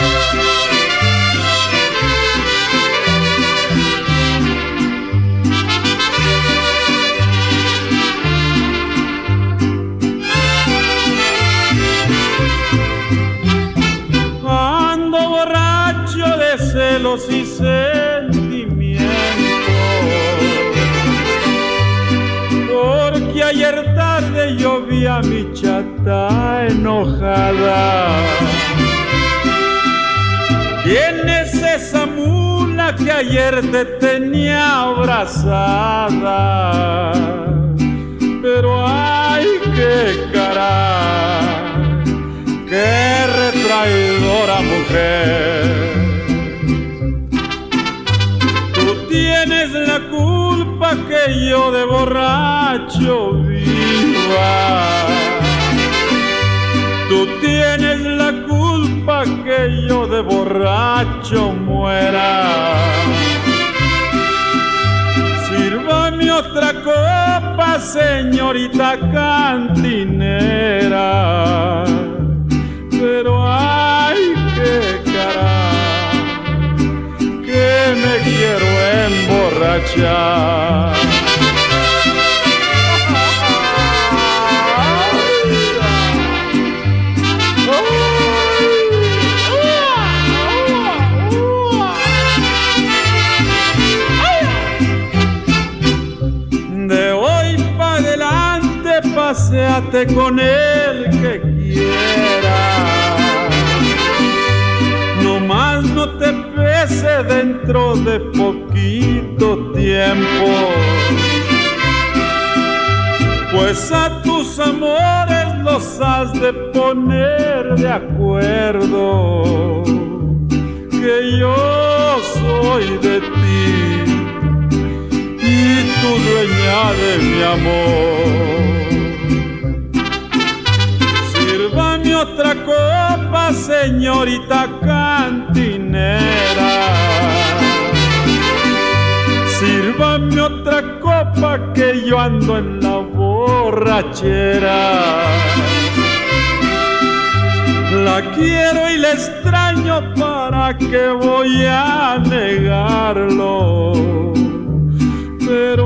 celos y sentimientos, porque ayer tarde yo vi a mi chata enojada. ¿Quién es esa mula que ayer te tenía abrazada? Pero ay, qué caray, qué retraidora mujer. Tienes la culpa que yo de borracho viva. Tú tienes la culpa que yo de borracho muera. Sírvame otra copa, señorita cantinera. Pero ay, qué caray, que me quiero emborrachar. De hoy para adelante paséate con el que quiera. Nomás no te pese dentro de poquito tiempo, pues a tus amores los has de poner de acuerdo, que yo soy de ti y tu dueña de mi amor. Sírvame otra copa, señorita cantinera. Sírvame otra copa que yo ando en la borrachera. La quiero y la extraño, ¿para qué voy a negarlo? Pero